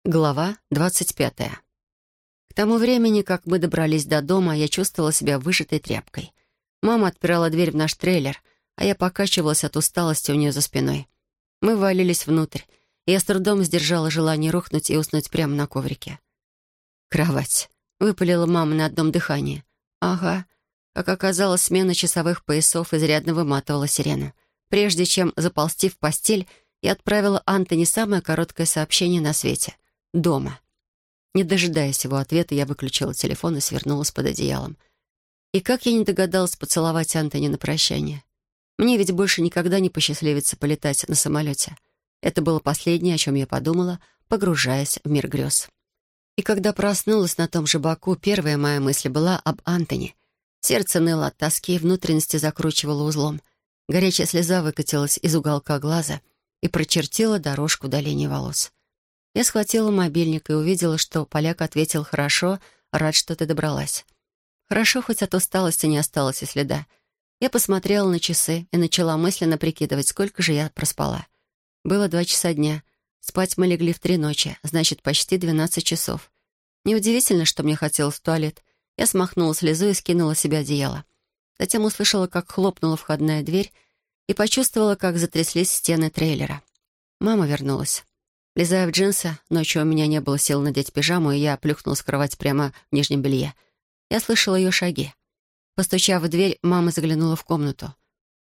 Глава 25. К тому времени, как мы добрались до дома, я чувствовала себя выжатой тряпкой. Мама отпирала дверь в наш трейлер, а я покачивалась от усталости у нее за спиной. Мы ввалились внутрь, и я с трудом сдержала желание рухнуть и уснуть прямо на коврике. «Кровать», — выпалила мама на одном дыхании. «Ага». Как оказалось, смена часовых поясов изрядно выматывала Сирену. Прежде чем заползти в постель, я отправила Антони самое короткое сообщение на свете — дома. Не дожидаясь его ответа, я выключила телефон и свернулась под одеялом. И как я не догадалась поцеловать Антони на прощание. Мне ведь больше никогда не посчастливится полетать на самолете. Это было последнее, о чем я подумала, погружаясь в мир грез. И когда проснулась на том же боку, первая моя мысль была об Антони. Сердце ныло от тоски, внутренности закручивало узлом. Горячая слеза выкатилась из уголка глаза и прочертила дорожку до линии волос. Я схватила мобильник и увидела, что поляк ответил: «Хорошо, рад, что ты добралась». Хорошо, хоть от усталости не осталось и следа. Я посмотрела на часы и начала мысленно прикидывать, сколько же я проспала. Было 2 часа дня. Спать мы легли в 3 ночи, значит, почти 12 часов. Неудивительно, что мне хотелось в туалет. Я смахнула слезу и скинула с себя одеяло. Затем услышала, как хлопнула входная дверь и почувствовала, как затряслись стены трейлера. Мама вернулась. Влезая в джинсы, ночью у меня не было сил надеть пижаму, и я плюхнулась в кровать прямо в нижнем белье. Я слышала ее шаги. Постучав в дверь, мама заглянула в комнату.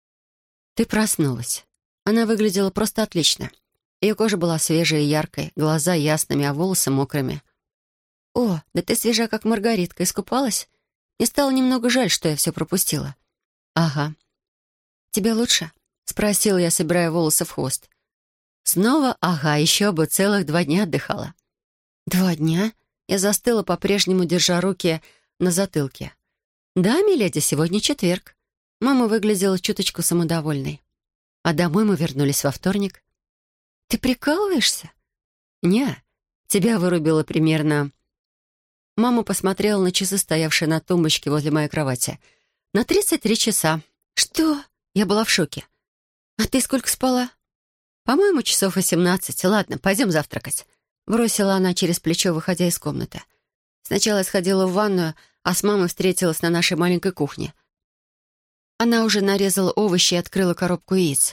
«Ты проснулась». Она выглядела просто отлично. Ее кожа была свежей и яркой, глаза ясными, а волосы мокрыми. «О, да ты свежа, как Маргаритка. Искупалась? Мне стало немного жаль, что я все пропустила». «Ага». «Тебе лучше?» — спросила я, собирая волосы в хвост. Снова, ага, еще бы целых 2 дня отдыхала. 2 дня? Я застыла, по-прежнему держа руки на затылке. Да, миледи, сегодня четверг. Мама выглядела чуточку самодовольной. А домой мы вернулись во вторник. Ты прикалываешься? Не, тебя вырубило примерно... Мама посмотрела на часы, стоявшие на тумбочке возле моей кровати. На 33 часа. Что? Я была в шоке. А ты сколько спала? «По-моему, часов 18. Ладно, пойдем завтракать», — бросила она через плечо, выходя из комнаты. Сначала я сходила в ванную, а с мамой встретилась на нашей маленькой кухне. Она уже нарезала овощи и открыла коробку яиц.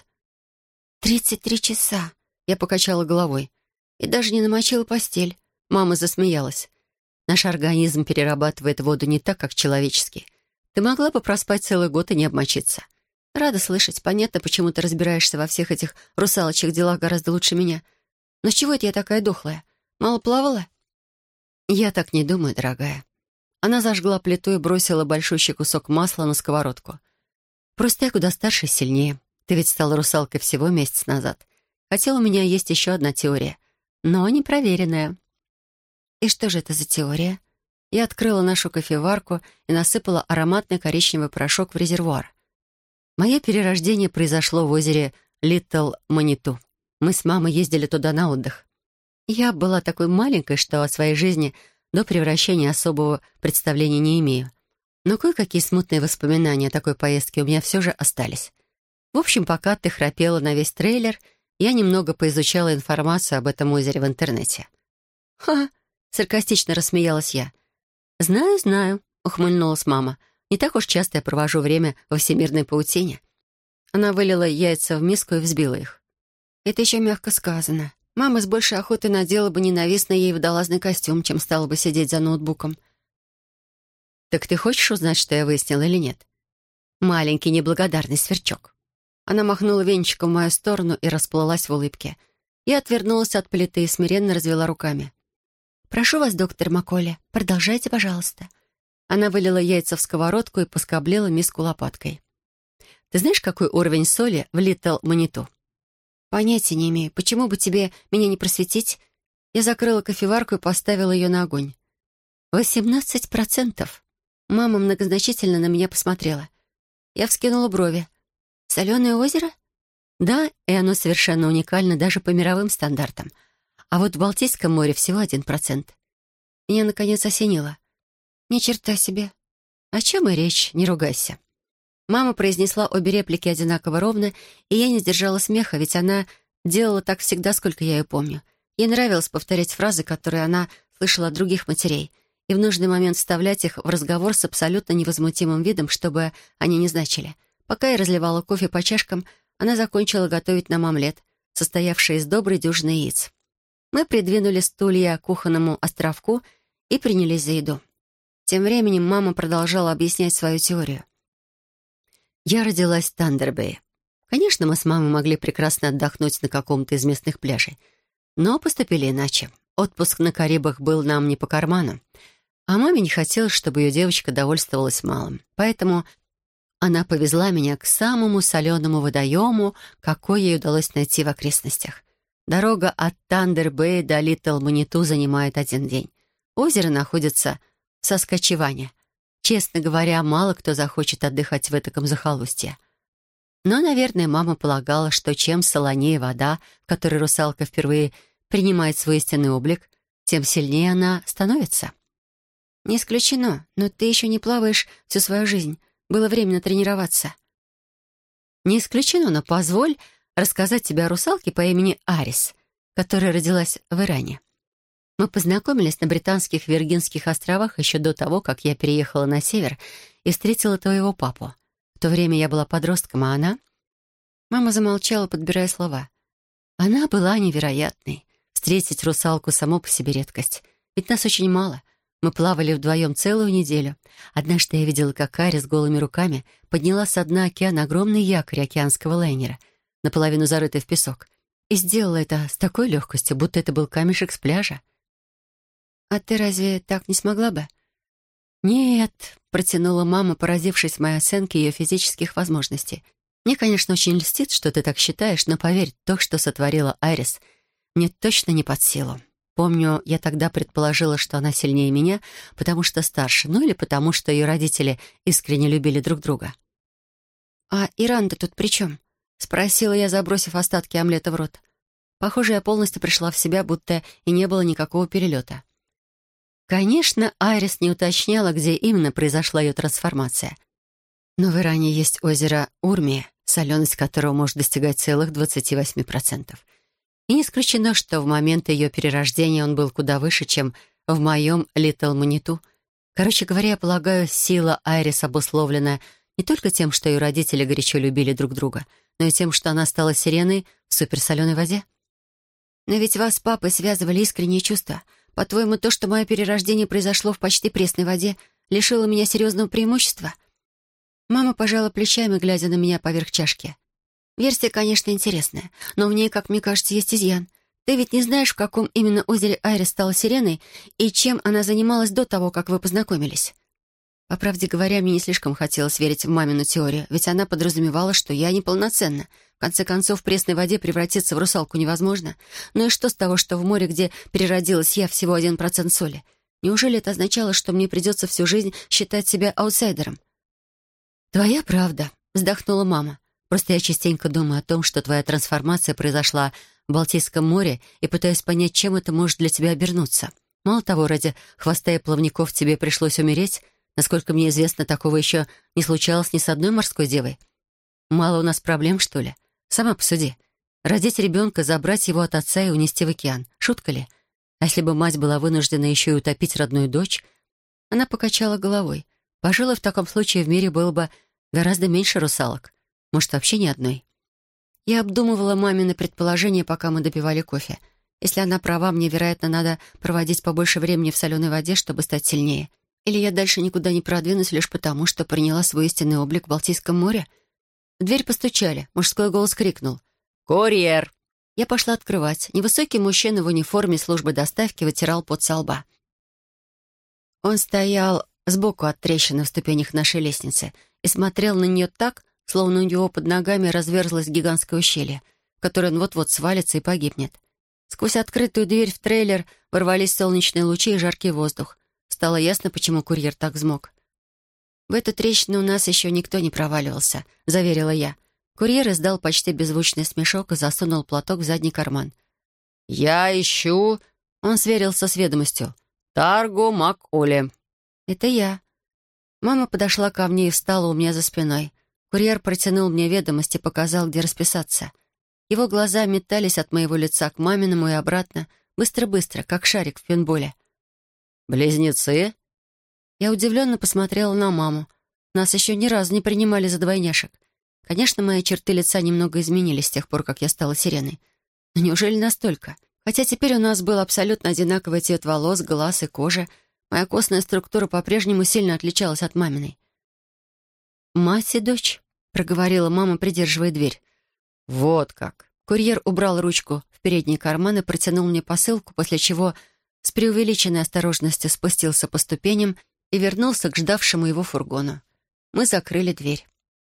33 часа», — я покачала головой. И даже не намочила постель. Мама засмеялась. «Наш организм перерабатывает воду не так, как человеческий. Ты могла бы проспать целый год и не обмочиться». «Рада слышать. Понятно, почему ты разбираешься во всех этих русалочьих делах гораздо лучше меня. Но с чего это я такая дохлая? Мало плавала?» «Я так не думаю, дорогая». Она зажгла плиту и бросила большущий кусок масла на сковородку. «Просто я куда старше и сильнее. Ты ведь стала русалкой всего месяц назад. Хотя у меня есть еще одна теория, но непроверенная». «И что же это за теория?» Я открыла нашу кофеварку и насыпала ароматный коричневый порошок в резервуар. Мое перерождение произошло в озере Литл Маниту. Мы с мамой ездили туда на отдых. Я была такой маленькой, что о своей жизни до превращения особого представления не имею. Но кое-какие смутные воспоминания о такой поездке у меня все же остались. В общем, пока ты храпела на весь трейлер, я немного поизучала информацию об этом озере в интернете. «Ха!» — саркастично рассмеялась я. «Знаю, знаю», — ухмыльнулась мама. «Не так уж часто я провожу время во всемирной паутине». Она вылила яйца в миску и взбила их. «Это еще мягко сказано. Мама с большей охотой надела бы ненавистный ей водолазный костюм, чем стала бы сидеть за ноутбуком». «Так ты хочешь узнать, что я выяснила или нет?» «Маленький неблагодарный сверчок». Она махнула венчиком в мою сторону и расплылась в улыбке. Я отвернулась от плиты и смиренно развела руками. «Прошу вас, доктор Макколи, продолжайте, пожалуйста». Она вылила яйца в сковородку и поскоблила миску лопаткой. «Ты знаешь, какой уровень соли в Литл Маниту?» «Понятия не имею. Почему бы тебе меня не просветить?» Я закрыла кофеварку и поставила ее на огонь. 18%. Мама многозначительно на меня посмотрела. Я вскинула брови. «Соленое озеро?» «Да, и оно совершенно уникально даже по мировым стандартам. А вот в Балтийском море всего 1%. Меня, наконец, осенило. «Ни черта себе! О чем и речь, не ругайся». Мама произнесла обе реплики одинаково ровно, и я не сдержала смеха, ведь она делала так всегда, сколько я ее помню. Ей нравилось повторять фразы, которые она слышала от других матерей, и в нужный момент вставлять их в разговор с абсолютно невозмутимым видом, чтобы они не значили. Пока я разливала кофе по чашкам, она закончила готовить нам омлет, состоявший из доброй дюжины яиц. Мы придвинули стулья к кухонному островку и принялись за еду. Тем временем мама продолжала объяснять свою теорию. Я родилась в Тандербэе. Конечно, мы с мамой могли прекрасно отдохнуть на каком-то из местных пляжей, но поступили иначе. Отпуск на Карибах был нам не по карману, а маме не хотелось, чтобы ее девочка довольствовалась малым. Поэтому она повезла меня к самому соленому водоему, какой ей удалось найти в окрестностях. Дорога от Тандер-Бэй до Литл-Маниту занимает 1 день. Озеро находится в Саскачеване. Честно говоря, мало кто захочет отдыхать в этом захолустье. Но, наверное, мама полагала, что чем солонее вода, в которой русалка впервые принимает свой истинный облик, тем сильнее она становится. «Не исключено, но ты еще не плаваешь всю свою жизнь. Было время тренироваться». «Не исключено, но позволь рассказать тебе о русалке по имени Арис, которая родилась в Иране. Мы познакомились на Британских Виргинских островах еще до того, как я переехала на север и встретила твоего папу. В то время я была подростком, а она...» Мама замолчала, подбирая слова. «Она была невероятной. Встретить русалку само по себе редкость. Ведь нас очень мало. Мы плавали вдвоем целую неделю. Однажды я видела, как Арис голыми руками подняла со дна океана огромный якорь океанского лайнера, наполовину зарытый в песок, и сделала это с такой легкостью, будто это был камешек с пляжа. «А ты разве так не смогла бы?» «Нет», — протянула мама, поразившись моей оценке ее физических возможностей. «Мне, конечно, очень льстит, что ты так считаешь, но поверь, то, что сотворила Арис, мне точно не под силу. Помню, я тогда предположила, что она сильнее меня, потому что старше, ну или потому, что ее родители искренне любили друг друга». «А Иран-то тут при чем?» — спросила я, забросив остатки омлета в рот. Похоже, я полностью пришла в себя, будто и не было никакого перелета. Конечно, Айрис не уточняла, где именно произошла ее трансформация. Но в Иране есть озеро Урмия, соленость которого может достигать целых 28%. И не исключено, что в момент ее перерождения он был куда выше, чем в моем Литл Маниту. Короче говоря, я полагаю, сила Айрис обусловлена не только тем, что ее родители горячо любили друг друга, но и тем, что она стала сиреной в суперсоленой воде. «Но ведь вас с папой связывали искренние чувства. По-твоему, то, что мое перерождение произошло в почти пресной воде, лишило меня серьезного преимущества?» Мама пожала плечами, глядя на меня поверх чашки. «Версия, конечно, интересная, но в ней, как мне кажется, есть изъян. Ты ведь не знаешь, в каком именно озере Айрис стала сиреной и чем она занималась до того, как вы познакомились?» По правде говоря, мне не слишком хотелось верить в мамину теорию, ведь она подразумевала, что я неполноценна. В конце концов, в пресной воде превратиться в русалку невозможно. Ну и что с того, что в море, где переродилась я, всего 1% соли? Неужели это означало, что мне придется всю жизнь считать себя аутсайдером? «Твоя правда», — вздохнула мама. «Просто я частенько думаю о том, что твоя трансформация произошла в Балтийском море, и пытаюсь понять, чем это может для тебя обернуться. Мало того, ради хвоста и плавников тебе пришлось умереть. Насколько мне известно, такого еще не случалось ни с одной морской девой. Мало у нас проблем, что ли? Сама посуди. Родить ребенка, забрать его от отца и унести в океан. Шутка ли? А если бы мать была вынуждена еще и утопить родную дочь?» Она покачала головой. «Пожалуй, в таком случае в мире было бы гораздо меньше русалок. Может, вообще ни одной». Я обдумывала мамины предположения, пока мы допивали кофе. Если она права, мне, вероятно, надо проводить побольше времени в соленой воде, чтобы стать сильнее. Или я дальше никуда не продвинусь лишь потому, что приняла свой истинный облик в Балтийском море? В дверь постучали. Мужской голос крикнул: «Курьер!» Я пошла открывать. Невысокий мужчина в униформе службы доставки вытирал пот со лба. Он стоял сбоку от трещины в ступенях нашей лестницы и смотрел на нее так, словно у него под ногами разверзлось гигантское ущелье, в которое он вот-вот свалится и погибнет. Сквозь открытую дверь в трейлер ворвались солнечные лучи и жаркий воздух. Стало ясно, почему курьер так взмок. «В эту трещину у нас еще никто не проваливался», — заверила я. Курьер издал почти беззвучный смешок и засунул платок в задний карман. «Я ищу...» — он сверился с ведомостью. «Тарго Мак-Оли». «Это я». Мама подошла ко мне и встала у меня за спиной. Курьер протянул мне ведомость и показал, где расписаться. Его глаза метались от моего лица к маминому и обратно, Быстро-быстро, как шарик в пинболе. «Близнецы?» Я удивленно посмотрела на маму. Нас еще ни разу не принимали за двойняшек. Конечно, мои черты лица немного изменились с тех пор, как я стала сиреной. Но неужели настолько? Хотя теперь у нас был абсолютно одинаковый цвет волос, глаз и кожи. Моя костная структура по-прежнему сильно отличалась от маминой. «Мать и дочь», — проговорила мама, придерживая дверь. «Вот как!» Курьер убрал ручку в передний карман и протянул мне посылку, после чего с преувеличенной осторожностью спустился по ступеням и вернулся к ждавшему его фургону. Мы закрыли дверь.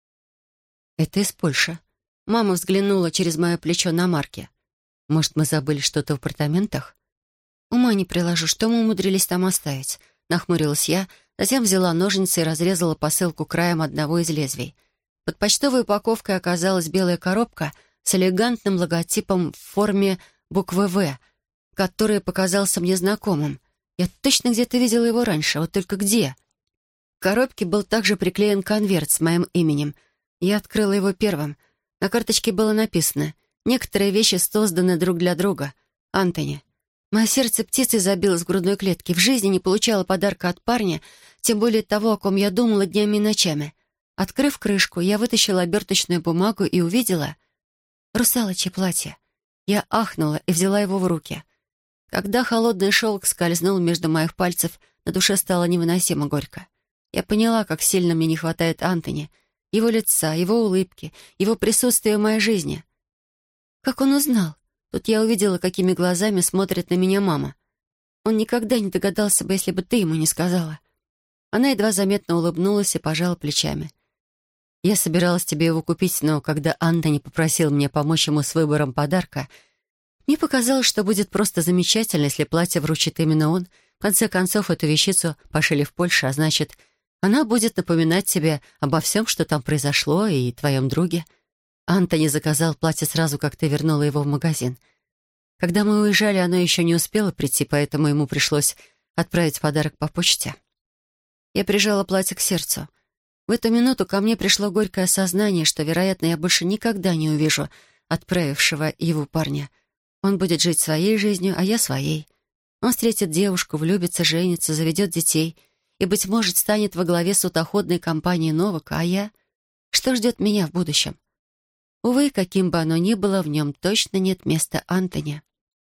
«Это из Польши». Мама взглянула через мое плечо на марки. «Может, мы забыли что-то в апартаментах?» «Ума не приложу, что мы умудрились там оставить?» Нахмурилась я, затем взяла ножницы и разрезала посылку краем одного из лезвий. Под почтовой упаковкой оказалась белая коробка с элегантным логотипом в форме буквы «В», который показался мне знакомым. Я точно где-то видела его раньше, вот только где? К коробке был также приклеен конверт с моим именем. Я открыла его первым. На карточке было написано: «Некоторые вещи созданы друг для друга. Антони». Мое сердце птицей забилось в грудной клетке. В жизни не получала подарка от парня, тем более того, о ком я думала днями и ночами. Открыв крышку, я вытащила оберточную бумагу и увидела русалочье платье. Я ахнула и взяла его в руки. Когда холодный шелк скользнул между моих пальцев, на душе стало невыносимо горько. Я поняла, как сильно мне не хватает Антони, его лица, его улыбки, его присутствия в моей жизни. Как он узнал? Тут я увидела, какими глазами смотрит на меня мама. Он никогда не догадался бы, если бы ты ему не сказала. Она едва заметно улыбнулась и пожала плечами. «Я собиралась тебе его купить, но когда Антони попросил меня помочь ему с выбором подарка, мне показалось, что будет просто замечательно, если платье вручит именно он. В конце концов, эту вещицу пошили в Польше, а значит, она будет напоминать тебе обо всем, что там произошло, и твоем друге. Антони заказал платье сразу, как ты вернула его в магазин. Когда мы уезжали, оно еще не успело прийти, поэтому ему пришлось отправить подарок по почте». Я прижала платье к сердцу. В эту минуту ко мне пришло горькое осознание, что, вероятно, я больше никогда не увижу отправившего его парня. Он будет жить своей жизнью, а я своей. Он встретит девушку, влюбится, женится, заведет детей и, быть может, станет во главе судоходной компании «Новака», а я? Что ждет меня в будущем? Увы, каким бы оно ни было, в нем точно нет места Антони.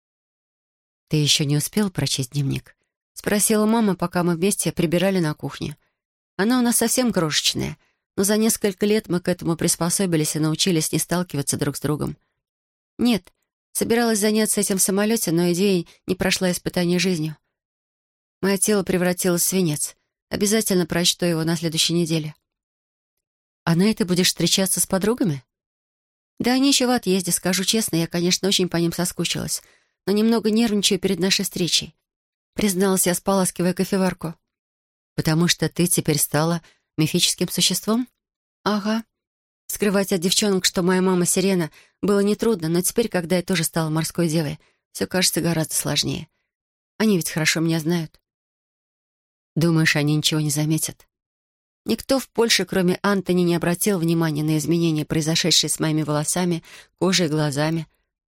«Ты еще не успел прочесть дневник?» — спросила мама, пока мы вместе прибирали на кухне. Она у нас совсем крошечная, но за несколько лет мы к этому приспособились и научились не сталкиваться друг с другом. Нет, собиралась заняться этим в самолете, но идея не прошла испытание жизнью. Мое тело превратилось в свинец. Обязательно прочту его на следующей неделе. «А на это будешь встречаться с подругами?» «Да они еще в отъезде, скажу честно, я, конечно, очень по ним соскучилась, но немного нервничаю перед нашей встречей», призналась я, споласкивая кофеварку. «Потому что ты теперь стала мифическим существом?» «Ага». Скрывать от девчонок, что моя мама Сирена, было нетрудно, но теперь, когда я тоже стала морской девой, все кажется гораздо сложнее. Они ведь хорошо меня знают. «Думаешь, они ничего не заметят?» Никто в Польше, кроме Антони, не обратил внимания на изменения, произошедшие с моими волосами, кожей и глазами.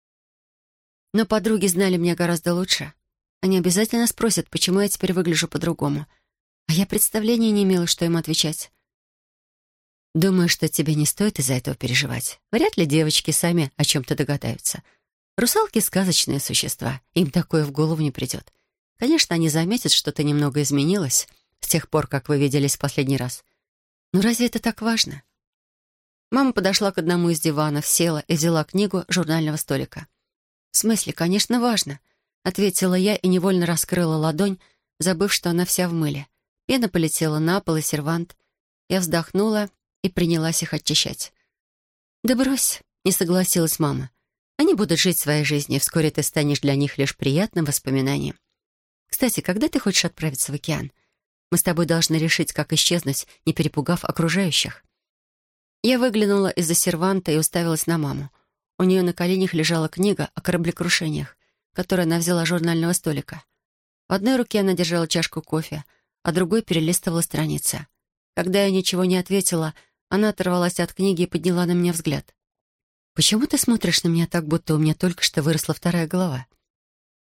Но подруги знали меня гораздо лучше. Они обязательно спросят, почему я теперь выгляжу по-другому. А я представления не имела, что им отвечать. «Думаю, что тебе не стоит из-за этого переживать. Вряд ли девочки сами о чем-то догадаются. Русалки — сказочные существа, им такое в голову не придет. Конечно, они заметят, что ты немного изменилась с тех пор, как вы виделись в последний раз. Но разве это так важно?» Мама подошла к одному из диванов, села и взяла книгу с журнального столика. «В смысле, конечно, важно», — ответила я и невольно раскрыла ладонь, забыв, что она вся в мыле. Пена полетела на пол и сервант. Я вздохнула и принялась их очищать. «Да брось», — не согласилась мама. «Они будут жить своей жизнью, и вскоре ты станешь для них лишь приятным воспоминанием. Кстати, когда ты хочешь отправиться в океан? Мы с тобой должны решить, как исчезнуть, не перепугав окружающих». Я выглянула из-за серванта и уставилась на маму. У нее на коленях лежала книга о кораблекрушениях, которую она взяла с журнального столика. В одной руке она держала чашку кофе, а другой перелистывала страницы. Когда я ничего не ответила, она оторвалась от книги и подняла на меня взгляд. «Почему ты смотришь на меня так, будто у меня только что выросла вторая голова?»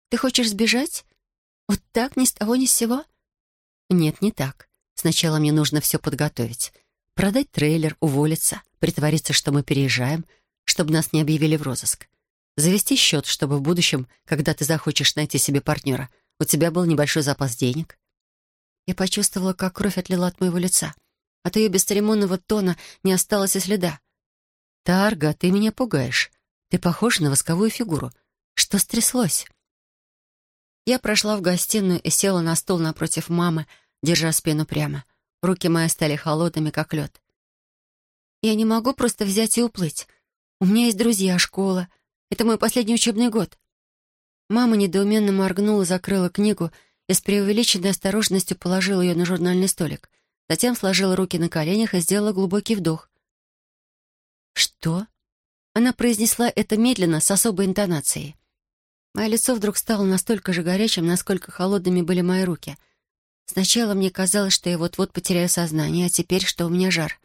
Ты хочешь сбежать? Вот так, ни с того, ни с сего?» «Нет, не так. Сначала мне нужно все подготовить. Продать трейлер, уволиться, притвориться, что мы переезжаем, чтобы нас не объявили в розыск. Завести счет, чтобы в будущем, когда ты захочешь найти себе партнера, у тебя был небольшой запас денег». Я почувствовала, как кровь отлила от моего лица. От ее бесцеремонного тона не осталось и следа. «Тарга, ты меня пугаешь. Ты похожа на восковую фигуру. Что стряслось?» Я прошла в гостиную и села на стул напротив мамы, держа спину прямо. Руки мои стали холодными, как лед. «Я не могу просто взять и уплыть. У меня есть друзья, школа. Это мой последний учебный год». Мама недоуменно моргнула, закрыла книгу и с преувеличенной осторожностью положила ее на журнальный столик. Затем сложила руки на коленях и сделала глубокий вдох. «Что?» Она произнесла это медленно, с особой интонацией. Мое лицо вдруг стало настолько же горячим, насколько холодными были мои руки. Сначала мне казалось, что я вот-вот потеряю сознание, а теперь, что у меня жар.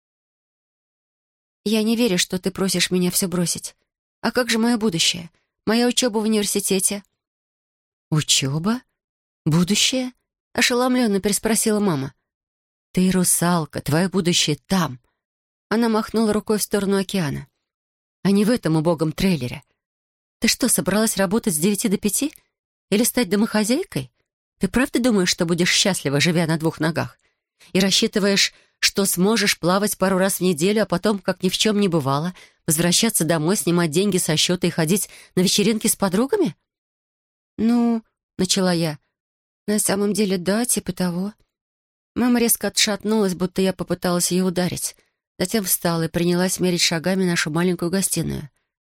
«Я не верю, что ты просишь меня все бросить. А как же мое будущее? Моя учеба в университете?» «Учеба? Будущее?» — ошеломленно переспросила мама. «Ты русалка, твое будущее там». Она махнула рукой в сторону океана. «А не в этом убогом трейлере. Ты что, собралась работать с 9 до 5? Или стать домохозяйкой? Ты правда думаешь, что будешь счастлива, живя на 2 ногах? И рассчитываешь, что сможешь плавать пару раз в неделю, а потом, как ни в чем не бывало, возвращаться домой, снимать деньги со счета и ходить на вечеринки с подругами?» «Ну, — начала я, — на самом деле, да, типа того». Мама резко отшатнулась, будто я попыталась ее ударить. Затем встала и принялась мерить шагами нашу маленькую гостиную.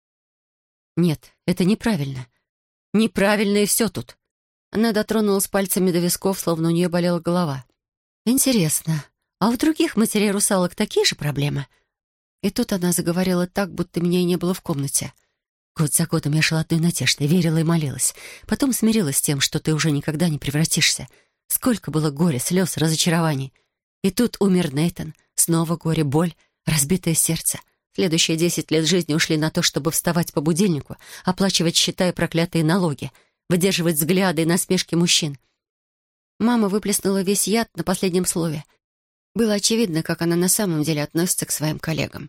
«Нет, это неправильно. Неправильно, и все тут». Она дотронулась пальцами до висков, словно у нее болела голова. «Интересно, а у других матерей-русалок такие же проблемы?» И тут она заговорила так, будто меня и не было в комнате. «Год за годом я шла одной надеждой, верила и молилась. Потом смирилась с тем, что ты уже никогда не превратишься. Сколько было горя, слез, разочарований. И тут умер Нейтан. Снова горе, боль, разбитое сердце. Следующие 10 лет жизни ушли на то, чтобы вставать по будильнику, оплачивать счета и проклятые налоги, выдерживать взгляды и насмешки мужчин». Мама выплеснула весь яд на последнем слове. Было очевидно, как она на самом деле относится к своим коллегам.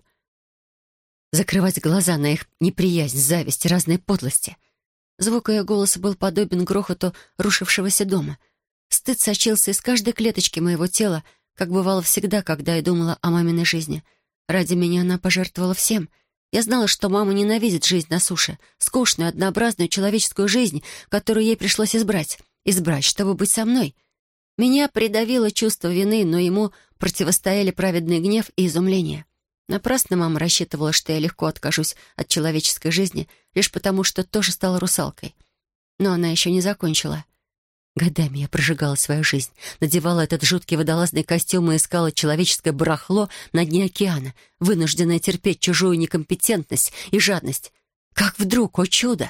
Закрывать глаза на их неприязнь, зависть и разные подлости. Звук ее голоса был подобен грохоту рушившегося дома. Стыд сочился из каждой клеточки моего тела, как бывало всегда, когда я думала о маминой жизни. Ради меня она пожертвовала всем. Я знала, что мама ненавидит жизнь на суше, скучную, однообразную человеческую жизнь, которую ей пришлось избрать, чтобы быть со мной. Меня придавило чувство вины, но ему противостояли праведный гнев и изумление. Напрасно мама рассчитывала, что я легко откажусь от человеческой жизни, лишь потому, что тоже стала русалкой. Но она еще не закончила. Годами я прожигала свою жизнь, надевала этот жуткий водолазный костюм и искала человеческое барахло на дне океана, вынужденная терпеть чужую некомпетентность и жадность. Как вдруг, о чудо!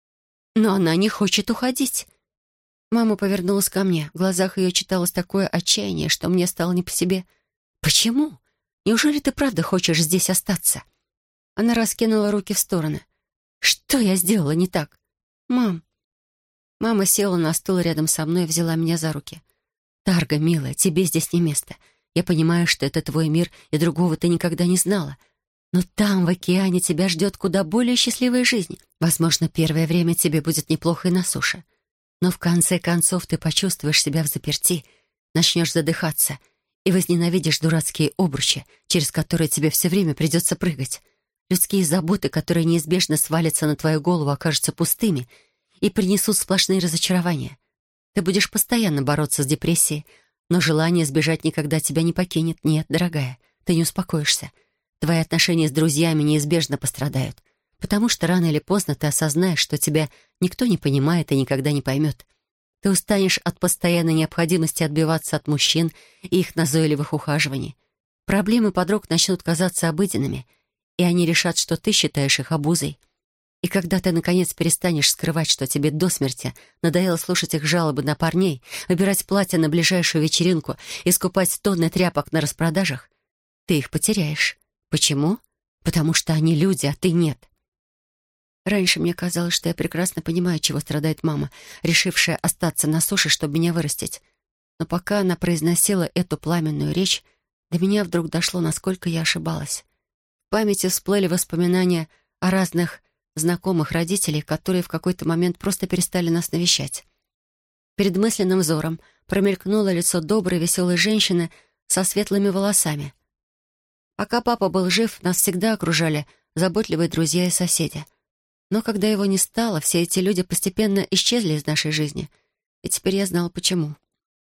Но она не хочет уходить. Мама повернулась ко мне. В глазах ее читалось такое отчаяние, что мне стало не по себе. «Почему? Неужели ты правда хочешь здесь остаться?» Она раскинула руки в стороны. «Что я сделала не так?» «Мам». Мама села на стул рядом со мной и взяла меня за руки. «Тарга, милая, тебе здесь не место. Я понимаю, что это твой мир, и другого ты никогда не знала. Но там, в океане, тебя ждет куда более счастливая жизнь. Возможно, первое время тебе будет неплохо и на суше. Но в конце концов ты почувствуешь себя взаперти, начнешь задыхаться и возненавидишь дурацкие обручи, через которые тебе все время придется прыгать. Людские заботы, которые неизбежно свалятся на твою голову, окажутся пустыми и принесут сплошные разочарования. Ты будешь постоянно бороться с депрессией, но желание сбежать никогда тебя не покинет. Нет, дорогая, ты не успокоишься. Твои отношения с друзьями неизбежно пострадают, потому что рано или поздно ты осознаешь, что тебя никто не понимает и никогда не поймет. Ты устанешь от постоянной необходимости отбиваться от мужчин и их назойливых ухаживаний. Проблемы подруг начнут казаться обыденными, и они решат, что ты считаешь их обузой. И когда ты, наконец, перестанешь скрывать, что тебе до смерти надоело слушать их жалобы на парней, выбирать платье на ближайшую вечеринку и скупать тонны тряпок на распродажах, ты их потеряешь. Почему? Потому что они люди, а ты нет. Раньше мне казалось, что я прекрасно понимаю, чего страдает мама, решившая остаться на суше, чтобы меня вырастить. Но пока она произносила эту пламенную речь, до меня вдруг дошло, насколько я ошибалась. В памяти всплыли воспоминания о разных знакомых родителей, которые в какой-то момент просто перестали нас навещать. Перед мысленным взором промелькнуло лицо доброй, веселой женщины со светлыми волосами. Пока папа был жив, нас всегда окружали заботливые друзья и соседи. Но когда его не стало, все эти люди постепенно исчезли из нашей жизни, и теперь я знала, почему.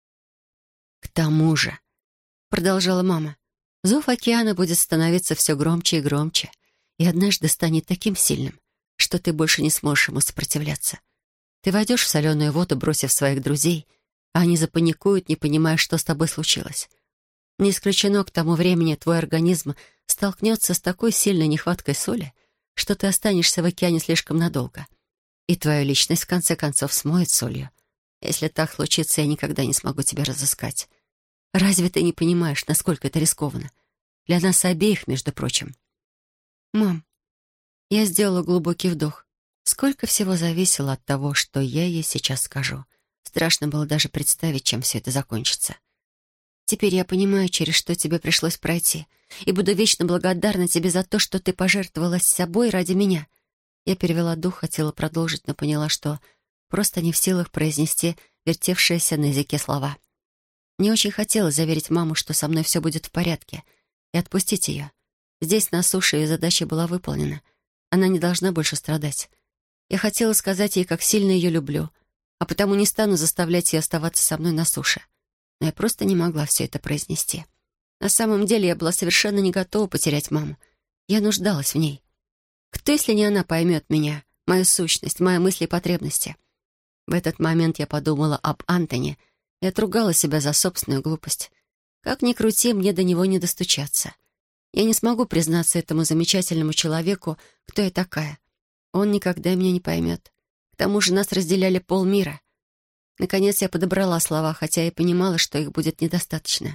«К тому же», — продолжала мама, — «зов океана будет становиться все громче и громче, и однажды станет таким сильным, что ты больше не сможешь ему сопротивляться. Ты войдешь в соленую воду, бросив своих друзей, а они запаникуют, не понимая, что с тобой случилось. Не исключено, к тому времени твой организм столкнется с такой сильной нехваткой соли, что ты останешься в океане слишком надолго, и твою личность в конце концов смоет солью. Если так случится, я никогда не смогу тебя разыскать. Разве ты не понимаешь, насколько это рискованно? Для нас обеих, между прочим». «Мам», я сделала глубокий вдох. Сколько всего зависело от того, что я ей сейчас скажу. Страшно было даже представить, чем все это закончится. «Теперь я понимаю, через что тебе пришлось пройти, и буду вечно благодарна тебе за то, что ты пожертвовала собой ради меня». Я перевела дух, хотела продолжить, но поняла, что просто не в силах произнести вертевшиеся на языке слова. Мне очень хотелось заверить маму, что со мной все будет в порядке, и отпустить ее. Здесь, на суше, ее задача была выполнена. Она не должна больше страдать. Я хотела сказать ей, как сильно ее люблю, а потому не стану заставлять ее оставаться со мной на суше. Но я просто не могла все это произнести. На самом деле я была совершенно не готова потерять маму. Я нуждалась в ней. Кто, если не она, поймет меня, мою сущность, мои мысли и потребности? В этот момент я подумала об Антоне и отругала себя за собственную глупость. Как ни крути, мне до него не достучаться. Я не смогу признаться этому замечательному человеку, кто я такая. Он никогда меня не поймет. К тому же нас разделяли полмира. Наконец я подобрала слова, хотя и понимала, что их будет недостаточно.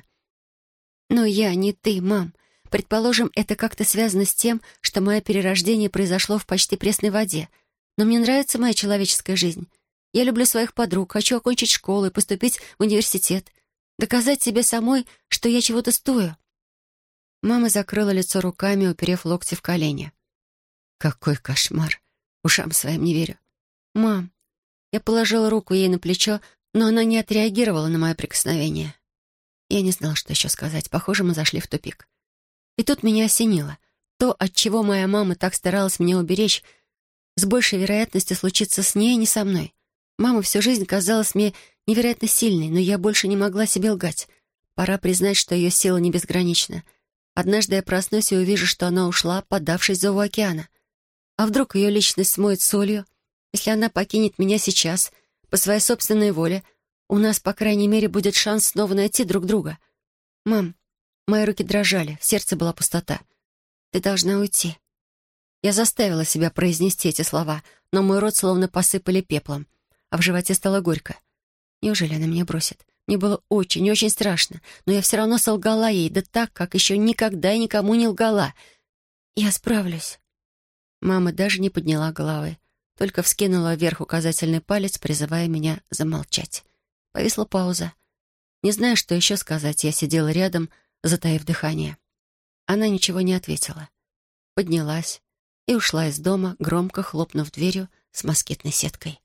«Но я не ты, мам. Предположим, это как-то связано с тем, что мое перерождение произошло в почти пресной воде. Но мне нравится моя человеческая жизнь. Я люблю своих подруг, хочу окончить школу и поступить в университет. Доказать себе самой, что я чего-то стою». Мама закрыла лицо руками, уперев локти в колени. «Какой кошмар! Ушам своим не верю». «Мам». Я положила руку ей на плечо, но она не отреагировала на мое прикосновение. Я не знала, что еще сказать. Похоже, мы зашли в тупик. И тут меня осенило. То, от чего моя мама так старалась меня уберечь, с большей вероятностью случится с ней, а не со мной. Мама всю жизнь казалась мне невероятно сильной, но я больше не могла себе лгать. Пора признать, что ее сила не безгранична. Однажды я проснусь и увижу, что она ушла, поддавшись зову океана. А вдруг ее личность смоет солью? Если она покинет меня сейчас, по своей собственной воле, у нас, по крайней мере, будет шанс снова найти друг друга. «Мам», мои руки дрожали, в сердце была пустота. «Ты должна уйти». Я заставила себя произнести эти слова, но мой рот словно посыпали пеплом, а в животе стало горько. Неужели она меня бросит? Мне было очень, очень страшно, но я все равно солгала ей, да так, как еще никогда и никому не лгала. «Я справлюсь». Мама даже не подняла головы, только вскинула вверх указательный палец, призывая меня замолчать. Повисла пауза. Не зная, что еще сказать, я сидела рядом, затаив дыхание. Она ничего не ответила. Поднялась и ушла из дома, громко хлопнув дверью с москитной сеткой.